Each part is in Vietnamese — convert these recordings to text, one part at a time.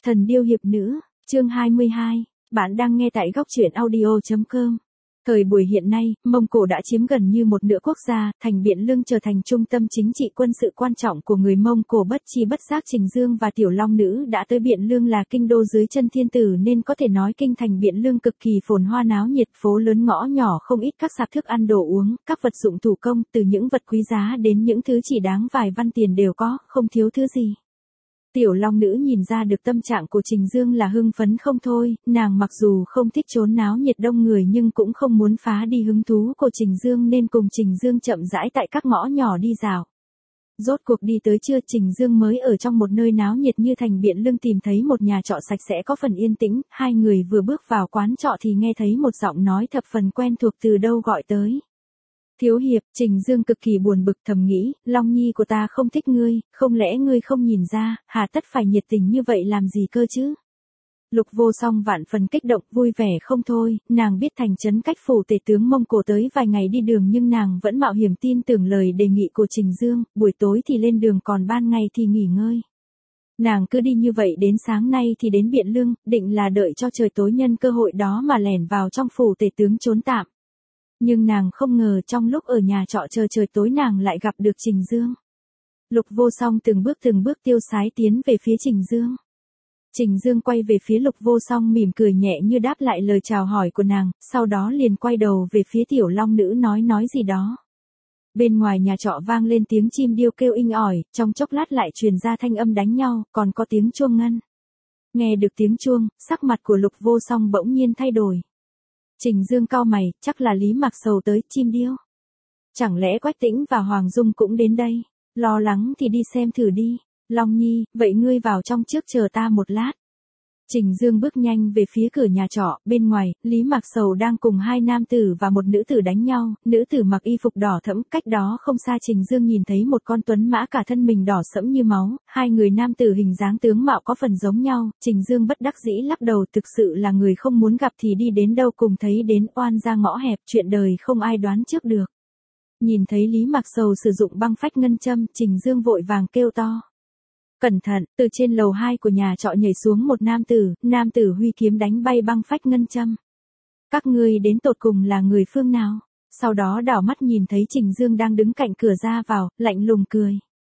Thần điêu hiệp nữ, chương 22, bạn đang nghe tại góc truyện audio.com. Thời buổi hiện nay, Mông Cổ đã chiếm gần như một nửa quốc gia, thành Biện Lương trở thành trung tâm chính trị quân sự quan trọng của người Mông Cổ. Bất chi bất giác Trình Dương và Tiểu Long Nữ đã tới Biện Lương, là kinh đô dưới chân thiên tử, nên có thể nói kinh thành Biện Lương cực kỳ phồn hoa náo nhiệt, phố lớn ngõ nhỏ không ít các sạp thức ăn đồ uống, các vật dụng thủ công, từ những vật quý giá đến những thứ chỉ đáng vài văn tiền đều có, không thiếu thứ gì. Tiểu Long Nữ nhìn ra được tâm trạng của Trình Dương là hưng phấn không thôi, nàng mặc dù không thích chốn náo nhiệt đông người nhưng cũng không muốn phá đi hứng thú của Trình Dương, nên cùng Trình Dương chậm rãi tại các ngõ nhỏ đi dạo. Rốt cuộc đi tới trưa, Trình Dương mới ở trong một nơi náo nhiệt như thành Biện Lương tìm thấy một nhà trọ sạch sẽ có phần yên tĩnh. Hai người vừa bước vào quán trọ thì nghe thấy một giọng nói thập phần quen thuộc từ đâu gọi tới. Thiếu hiệp. Trình Dương cực kỳ buồn bực, thầm nghĩ, Long Nhi của ta không thích ngươi, không lẽ ngươi không nhìn ra, hà tất phải nhiệt tình như vậy làm gì cơ chứ? Lục Vô Song vạn phần kích động, vui vẻ không thôi, nàng biết thành trấn cách phủ tể tướng Mông Cổ tới vài ngày đi đường nhưng nàng vẫn mạo hiểm tin tưởng lời đề nghị của Trình Dương, buổi tối thì lên đường còn ban ngày thì nghỉ ngơi. Nàng cứ đi như vậy đến sáng nay thì đến Biện Lương, định là đợi cho trời tối nhân cơ hội đó mà lẻn vào trong phủ tể tướng trốn tạm. Nhưng nàng không ngờ trong lúc ở nhà trọ chờ trời tối nàng lại gặp được Trình Dương. Lục Vô Song từng bước tiêu sái tiến về phía Trình Dương. Trình Dương quay về phía Lục Vô Song mỉm cười nhẹ như đáp lại lời chào hỏi của nàng, sau đó liền quay đầu về phía Tiểu Long Nữ nói gì đó. Bên ngoài nhà trọ vang lên tiếng chim điêu kêu inh ỏi, trong chốc lát lại truyền ra thanh âm đánh nhau, còn có tiếng chuông ngân. Nghe được tiếng chuông, sắc mặt của Lục Vô Song bỗng nhiên thay đổi. Trình Dương cau mày, chắc là Lý Mạc Sầu tới, chim điêu. Chẳng lẽ Quách Tĩnh và Hoàng Dung cũng đến đây? Lo lắng thì đi xem thử đi. Long Nhi, vậy ngươi vào trong trước chờ ta một lát. Trình Dương bước nhanh về phía cửa nhà trọ, bên ngoài, Lý Mạc Sầu đang cùng hai nam tử và một nữ tử đánh nhau, nữ tử mặc y phục đỏ thẫm, cách đó không xa Trình Dương nhìn thấy một con tuấn mã cả thân mình đỏ sẫm như máu, hai người nam tử hình dáng tướng mạo có phần giống nhau, Trình Dương bất đắc dĩ lắc đầu, thực sự là người không muốn gặp thì đi đến đâu cùng thấy đến, oan ra ngõ hẹp, chuyện đời không ai đoán trước được. Nhìn thấy Lý Mạc Sầu sử dụng băng phách ngân châm, Trình Dương vội vàng kêu to. Cẩn thận, từ trên lầu 2 của nhà trọ nhảy xuống một nam tử huy kiếm đánh bay băng phách ngân châm. Các ngươi đến tột cùng là người phương nào? Sau đó đảo mắt nhìn thấy Trình Dương đang đứng cạnh cửa ra vào, lạnh lùng cười.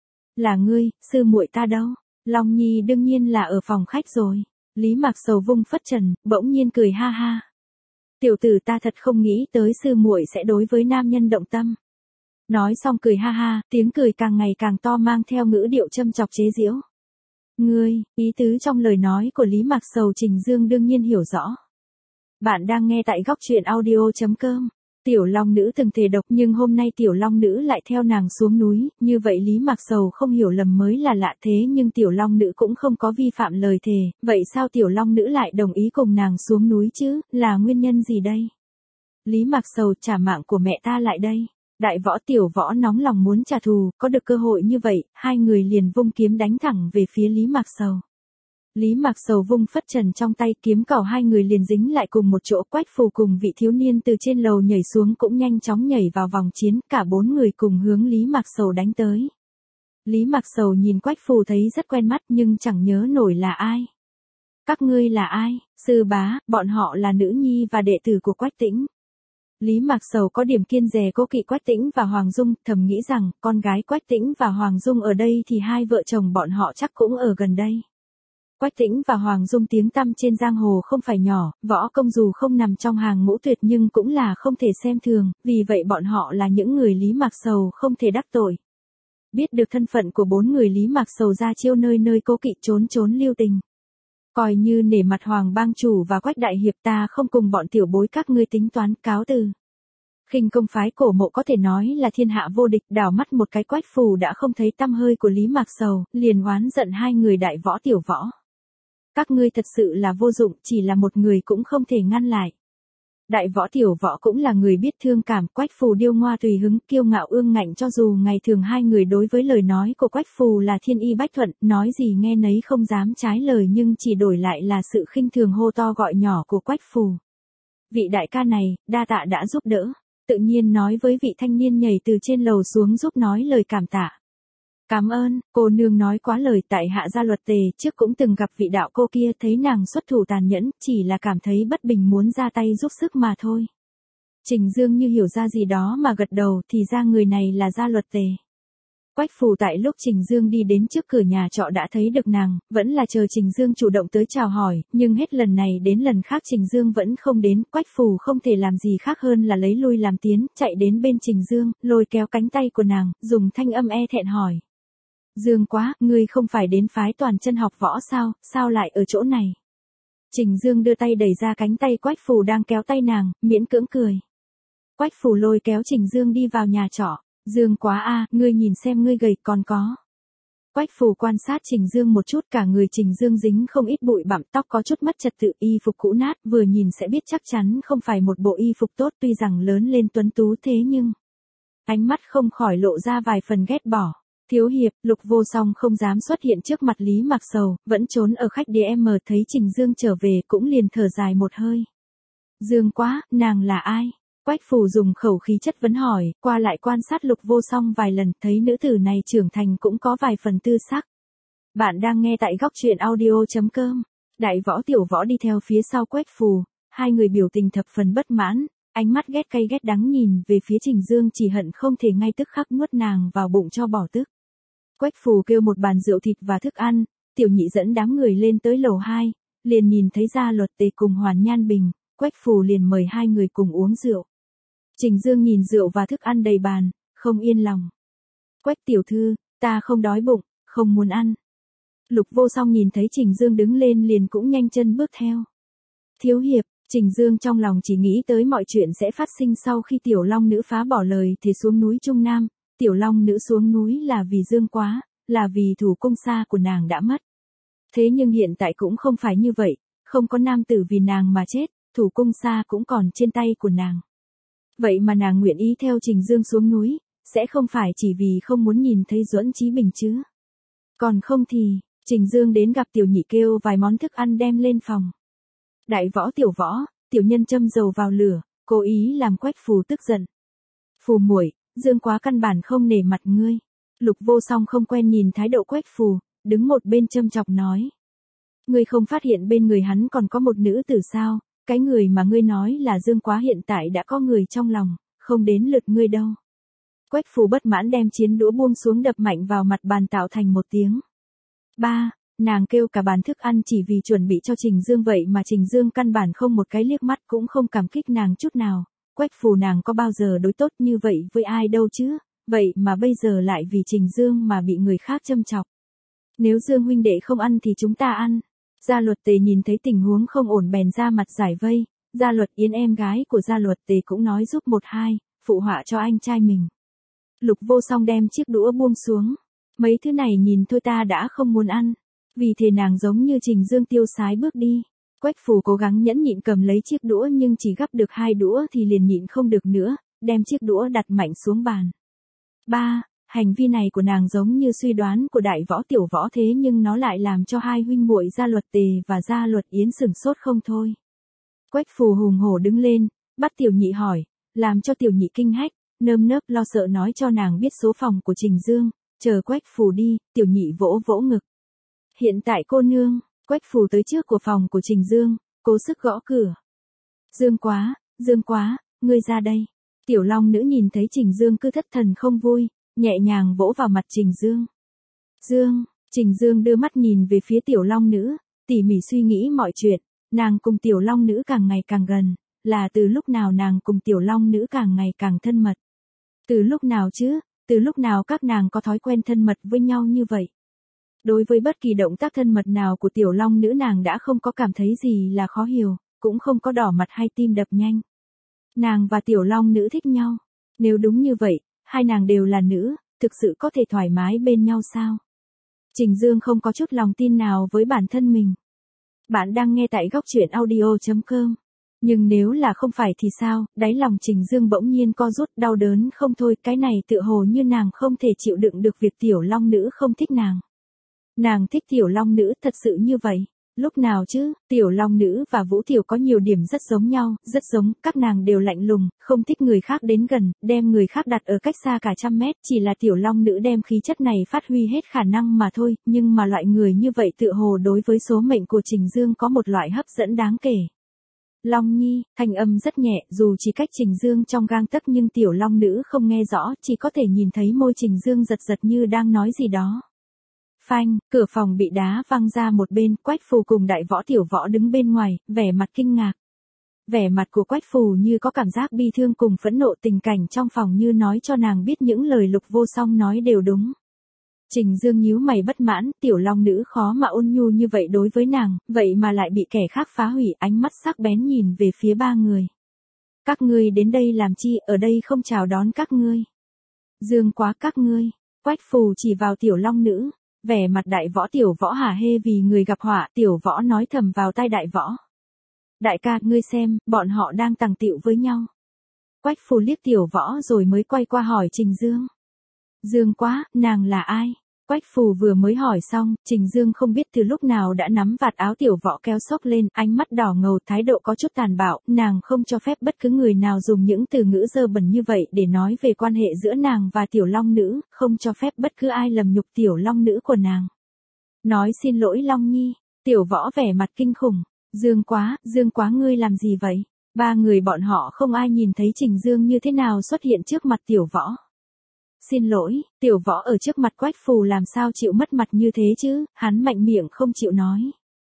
Là ngươi, sư muội ta đâu? Long Nhi đương nhiên là ở phòng khách rồi. Lý Mạc Sầu vung phất trần, bỗng nhiên cười ha ha. Tiểu tử ta thật không nghĩ tới sư muội sẽ đối với nam nhân động tâm. Nói xong cười ha ha, tiếng cười càng ngày càng to mang theo ngữ điệu châm chọc chế giễu. Ngươi, ý tứ trong lời nói của Lý Mạc Sầu Trình Dương đương nhiên hiểu rõ. Bạn đang nghe tại góc truyện audio.com. Tiểu Long Nữ từng thề độc nhưng hôm nay Tiểu Long Nữ lại theo nàng xuống núi, như vậy Lý Mạc Sầu không hiểu lầm mới là lạ, thế nhưng Tiểu Long Nữ cũng không có vi phạm lời thề, vậy sao Tiểu Long Nữ lại đồng ý cùng nàng xuống núi chứ, là nguyên nhân gì đây? Lý Mạc Sầu, trả mạng của mẹ ta lại đây. Đại Võ Tiểu Võ nóng lòng muốn trả thù, có được cơ hội như vậy, hai người liền vung kiếm đánh thẳng về phía Lý Mạc Sầu. Lý Mạc Sầu vung phất trần trong tay, kiếm cào hai người liền dính lại cùng một chỗ. Quách Phù cùng vị thiếu niên từ trên lầu nhảy xuống cũng nhanh chóng nhảy vào vòng chiến, cả bốn người cùng hướng Lý Mạc Sầu đánh tới. Lý Mạc Sầu nhìn Quách Phù thấy rất quen mắt nhưng chẳng nhớ nổi là ai. Các ngươi là ai? Sư bá, bọn họ là nữ nhi và đệ tử của Quách Tĩnh. Lý Mạc Sầu có điểm kiêng dè cố kỵ Quách Tĩnh và Hoàng Dung, thầm nghĩ rằng, con gái Quách Tĩnh và Hoàng Dung ở đây thì hai vợ chồng bọn họ chắc cũng ở gần đây. Quách Tĩnh và Hoàng Dung tiếng tăm trên giang hồ không phải nhỏ, võ công dù không nằm trong hàng ngũ tuyệt nhưng cũng là không thể xem thường, vì vậy bọn họ là những người Lý Mạc Sầu không thể đắc tội. Biết được thân phận của bốn người Lý Mạc Sầu ra chiêu nơi nơi cố kỵ trốn lưu tình. Coi như nể mặt Hoàng bang chủ và Quách đại hiệp, ta không cùng bọn tiểu bối các ngươi tính toán, cáo từ. Khinh công phái Cổ Mộ có thể nói là thiên hạ vô địch, đảo mắt một cái Quách Phù đã không thấy tăm hơi của Lý Mạc Sầu, liền oán giận hai người Đại Võ Tiểu Võ. Các ngươi thật sự là vô dụng, chỉ là một người cũng không thể ngăn lại. Đại Võ Tiểu Võ cũng là người biết thương cảm, Quách Phù điêu ngoa tùy hứng, kiêu ngạo ương ngạnh, cho dù ngày thường hai người đối với lời nói của Quách Phù là thiên y bách thuận, nói gì nghe nấy không dám trái lời, nhưng chỉ đổi lại là sự khinh thường hô to gọi nhỏ của Quách Phù. Vị đại ca này, đa tạ đã giúp đỡ, tự nhiên nói với vị thanh niên nhảy từ trên lầu xuống giúp nói lời cảm tạ. Cảm ơn, cô nương nói quá lời, tại hạ Gia Luật Tề trước cũng từng gặp vị đạo cô kia, thấy nàng xuất thủ tàn nhẫn, chỉ là cảm thấy bất bình muốn ra tay giúp sức mà thôi. Trình Dương như hiểu ra gì đó mà gật đầu, thì ra người này là Gia Luật Tề. Quách Phù tại lúc Trình Dương đi đến trước cửa nhà trọ đã thấy được nàng, vẫn là chờ Trình Dương chủ động tới chào hỏi, nhưng hết lần này đến lần khác Trình Dương vẫn không đến, Quách Phù không thể làm gì khác hơn là lấy lui làm tiến, chạy đến bên Trình Dương, lôi kéo cánh tay của nàng, dùng thanh âm e thẹn hỏi. Dương Quá, ngươi không phải đến phái toàn chân học võ sao, sao lại ở chỗ này? Trình Dương đưa tay đẩy ra cánh tay Quách Phù đang kéo tay nàng, miễn cưỡng cười. Quách Phù lôi kéo Trình Dương đi vào nhà trọ. Dương Quá a, ngươi nhìn xem ngươi gầy còn có. Quách Phù quan sát Trình Dương một chút, cả người Trình Dương dính không ít bụi bặm, tóc có chút mất trật tự, y phục cũ nát, vừa nhìn sẽ biết chắc chắn không phải một bộ y phục tốt, tuy rằng lớn lên tuấn tú thế nhưng ánh mắt không khỏi lộ ra vài phần ghét bỏ. Thiếu hiệp, Lục Vô Song không dám xuất hiện trước mặt Lý Mạc Sầu, vẫn trốn ở khách DM, thấy Trình Dương trở về cũng liền thở dài một hơi. Dương Quá, nàng là ai? Quách Phù dùng khẩu khí chất vấn hỏi, qua lại quan sát Lục Vô Song vài lần, thấy nữ tử này trưởng thành cũng có vài phần tư sắc. Bạn đang nghe tại góc truyện audio.com. Đại Võ Tiểu Võ đi theo phía sau Quách Phù, hai người biểu tình thập phần bất mãn, ánh mắt ghét cay ghét đắng nhìn về phía Trình Dương, chỉ hận không thể ngay tức khắc nuốt nàng vào bụng cho bỏ tức. Quách Phù kêu một bàn rượu thịt và thức ăn, Tiểu Nhị dẫn đám người lên tới lầu 2, liền nhìn thấy Gia Luật Tề cùng Hoàn Nhan Bình, Quách Phù liền mời hai người cùng uống rượu. Trình Dương nhìn rượu và thức ăn đầy bàn, không yên lòng. Quách tiểu thư, ta không đói bụng, không muốn ăn. Lục Vô Song nhìn thấy Trình Dương đứng lên liền cũng nhanh chân bước theo. Thiếu hiệp, Trình Dương trong lòng chỉ nghĩ tới mọi chuyện sẽ phát sinh sau khi Tiểu Long Nữ phá bỏ lời thì xuống núi Trung Nam. Tiểu Long Nữ xuống núi là vì Dương Quá, là vì thủ cung xa của nàng đã mất. Thế nhưng hiện tại cũng không phải như vậy, không có nam tử vì nàng mà chết, thủ cung xa cũng còn trên tay của nàng. Vậy mà nàng nguyện ý theo Trình Dương xuống núi, sẽ không phải chỉ vì không muốn nhìn thấy Duẫn Chí Bình chứ. Còn không thì, Trình Dương đến gặp Tiểu Nhị kêu vài món thức ăn đem lên phòng. Đại Võ Tiểu Võ, tiểu nhân châm dầu vào lửa, cố ý làm Quách Phù tức giận. Phù muội, Dương Quá căn bản không nể mặt ngươi. Lục Vô Song không quen nhìn thái độ Quách Phù, đứng một bên châm chọc nói. Ngươi không phát hiện bên người hắn còn có một nữ tử sao? Cái người mà ngươi nói là Dương Quá hiện tại đã có người trong lòng, không đến lượt ngươi đâu. Quách Phù bất mãn đem chiến đũa buông xuống đập mạnh vào mặt bàn tạo thành một tiếng. Ba, nàng kêu cả bàn thức ăn chỉ vì chuẩn bị cho Trình Dương, vậy mà Trình Dương căn bản không một cái liếc mắt cũng không cảm kích nàng chút nào. Quách Phù nàng có bao giờ đối tốt như vậy với ai đâu chứ, vậy mà bây giờ lại vì Trình Dương mà bị người khác châm chọc. Nếu Dương huynh đệ không ăn thì chúng ta ăn. Gia Luật Tề nhìn thấy tình huống không ổn bèn ra mặt giải vây, Gia Luật Yến em gái của Gia Luật Tề cũng nói giúp một hai, phụ họa cho anh trai mình. Lục Vô Song đem chiếc đũa buông xuống, mấy thứ này nhìn thôi ta đã không muốn ăn, vì thế nàng giống như Trình Dương tiêu sái bước đi. Quách Phù cố gắng nhẫn nhịn cầm lấy chiếc đũa nhưng chỉ gắp được 2 đũa thì liền nhịn không được nữa, đem chiếc đũa đặt mạnh xuống bàn. Ba, hành vi này của nàng giống như suy đoán của Đại Võ Tiểu Võ, thế nhưng nó lại làm cho hai huynh muội Gia Luật Tề và Gia Luật Yến sửng sốt không thôi. Quách Phù hùng hổ đứng lên, bắt Tiểu Nhị hỏi, làm cho Tiểu Nhị kinh hách, nơm nớp lo sợ nói cho nàng biết số phòng của Trình Dương, chờ Quách Phù đi, Tiểu Nhị vỗ vỗ ngực. Hiện tại cô nương, Quách Phù tới trước của phòng của Trình Dương, cố sức gõ cửa. Dương Quá, ngươi ra đây. Tiểu Long Nữ nhìn thấy Trình Dương cứ thất thần không vui, nhẹ nhàng vỗ vào mặt Trình Dương. Trình Dương đưa mắt nhìn về phía Tiểu Long Nữ, tỉ mỉ suy nghĩ mọi chuyện, nàng cùng Tiểu Long Nữ càng ngày càng gần, là từ lúc nào nàng cùng Tiểu Long Nữ càng ngày càng thân mật. Từ lúc nào chứ, từ lúc nào các nàng có thói quen thân mật với nhau như vậy. Đối với bất kỳ động tác thân mật nào của Tiểu Long Nữ nàng đã không có cảm thấy gì là khó hiểu, cũng không có đỏ mặt hay tim đập nhanh. Nàng và Tiểu Long Nữ thích nhau. Nếu đúng như vậy, hai nàng đều là nữ, thực sự có thể thoải mái bên nhau sao? Trình Dương không có chút lòng tin nào với bản thân mình. Bạn đang nghe tại góc truyện audio.com. Nhưng nếu là không phải thì sao? Đáy lòng Trình Dương bỗng nhiên co rút đau đớn không thôi, cái này tựa hồ như nàng không thể chịu đựng được việc Tiểu Long Nữ không thích nàng. Nàng thích Tiểu Long Nữ thật sự như vậy. Lúc nào chứ, Tiểu Long Nữ và Vũ Tiểu có nhiều điểm rất giống nhau, rất giống, các nàng đều lạnh lùng, không thích người khác đến gần, đem người khác đặt ở cách xa cả trăm mét, chỉ là Tiểu Long Nữ đem khí chất này phát huy hết khả năng mà thôi, nhưng mà loại người như vậy tựa hồ đối với số mệnh của Trình Dương có một loại hấp dẫn đáng kể. Long Nhi, thanh âm rất nhẹ, dù chỉ cách Trình Dương trong gang tấc nhưng Tiểu Long Nữ không nghe rõ, chỉ có thể nhìn thấy môi Trình Dương giật giật như đang nói gì đó. Phanh, cửa phòng bị đá văng ra một bên, Quách Phù cùng Đại Võ Tiểu Võ đứng bên ngoài, vẻ mặt kinh ngạc. Vẻ mặt của Quách Phù như có cảm giác bi thương cùng phẫn nộ, tình cảnh trong phòng như nói cho nàng biết những lời Lục Vô Song nói đều đúng. Trình Dương nhíu mày bất mãn, Tiểu Long Nữ khó mà ôn nhu như vậy đối với nàng, vậy mà lại bị kẻ khác phá hủy, ánh mắt sắc bén nhìn về phía ba người. Các ngươi đến đây làm chi, ở đây không chào đón các ngươi. Dương quá các ngươi, Quách Phù chỉ vào Tiểu Long Nữ. Vẻ mặt Đại Võ Tiểu Võ hả hê vì người gặp họa, Tiểu Võ nói thầm vào tai Đại Võ. Đại ca, ngươi xem, bọn họ đang tằng tịu với nhau. Quách Phù liếc Tiểu Võ rồi mới quay qua hỏi Trình Dương. Dương quá, nàng là ai? Quách Phù vừa mới hỏi xong, Trình Dương không biết từ lúc nào đã nắm vạt áo Tiểu Võ kéo xốc lên, ánh mắt đỏ ngầu, thái độ có chút tàn bạo, nàng không cho phép bất cứ người nào dùng những từ ngữ dơ bẩn như vậy để nói về quan hệ giữa nàng và Tiểu Long Nữ, không cho phép bất cứ ai lầm nhục Tiểu Long Nữ của nàng. Nói xin lỗi Long Nhi, Tiểu Võ vẻ mặt kinh khủng, Dương quá ngươi làm gì vậy? Ba người bọn họ không ai nhìn thấy Trình Dương như thế nào xuất hiện trước mặt Tiểu Võ. Xin lỗi, Tiểu Võ ở trước mặt Quách Phù làm sao chịu mất mặt như thế chứ, hắn mạnh miệng không chịu nói.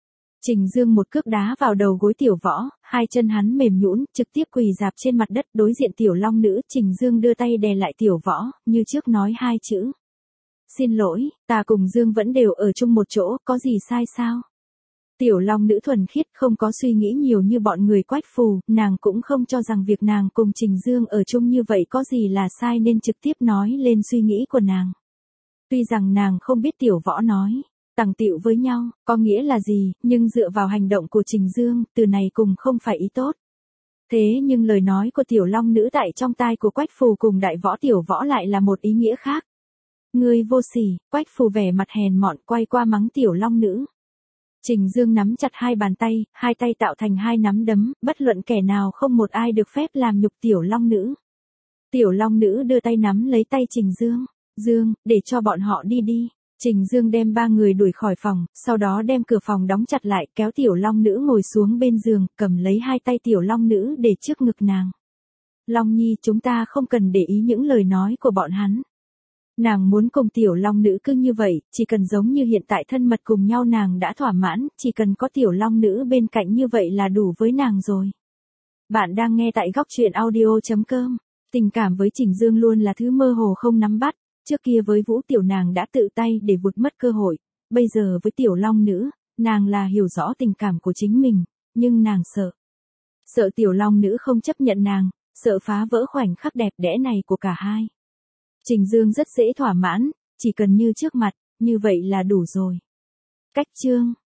Trình Dương một cước đá vào đầu gối Tiểu Võ, hai chân hắn mềm nhũn, trực tiếp quỳ rạp trên mặt đất đối diện Tiểu Long Nữ, Trình Dương đưa tay đè lại Tiểu Võ, như trước nói hai chữ. Xin lỗi, ta cùng Dương vẫn đều ở chung một chỗ, có gì sai sao? Tiểu Long Nữ thuần khiết không có suy nghĩ nhiều như bọn người Quách Phù, nàng cũng không cho rằng việc nàng cùng Trình Dương ở chung như vậy có gì là sai nên trực tiếp nói lên suy nghĩ của nàng. Tuy rằng nàng không biết Tiểu Võ nói, tằng tịu với nhau, có nghĩa là gì, nhưng dựa vào hành động của Trình Dương, từ này cùng không phải ý tốt. Thế nhưng lời nói của Tiểu Long Nữ tại trong tai của Quách Phù cùng Đại Võ Tiểu Võ lại là một ý nghĩa khác. Ngươi vô sỉ, Quách Phù vẻ mặt hèn mọn quay qua mắng Tiểu Long Nữ. Trình Dương nắm chặt hai bàn tay, hai tay tạo thành hai nắm đấm, bất luận kẻ nào không một ai được phép làm nhục Tiểu Long Nữ. Tiểu Long Nữ đưa tay nắm lấy tay Trình Dương. Dương, để cho bọn họ đi đi. Trình Dương đem ba người đuổi khỏi phòng, sau đó đem cửa phòng đóng chặt lại, kéo Tiểu Long Nữ ngồi xuống bên giường, cầm lấy hai tay Tiểu Long Nữ để trước ngực nàng. Long Nhi, chúng ta không cần để ý những lời nói của bọn hắn. Nàng muốn cùng Tiểu Long Nữ cứ như vậy, chỉ cần giống như hiện tại thân mật cùng nhau nàng đã thỏa mãn, chỉ cần có Tiểu Long Nữ bên cạnh như vậy là đủ với nàng rồi. Bạn đang nghe tại góc truyện audio.com. Tình cảm với Trình Dương luôn là thứ mơ hồ không nắm bắt, trước kia với Vũ Tiểu nàng đã tự tay để vụt mất cơ hội, bây giờ với Tiểu Long Nữ, nàng là hiểu rõ tình cảm của chính mình, nhưng nàng sợ. Sợ Tiểu Long Nữ không chấp nhận nàng, sợ phá vỡ khoảnh khắc đẹp đẽ này của cả hai. Trình Dương rất dễ thỏa mãn, chỉ cần như trước mặt, như vậy là đủ rồi. Cách chương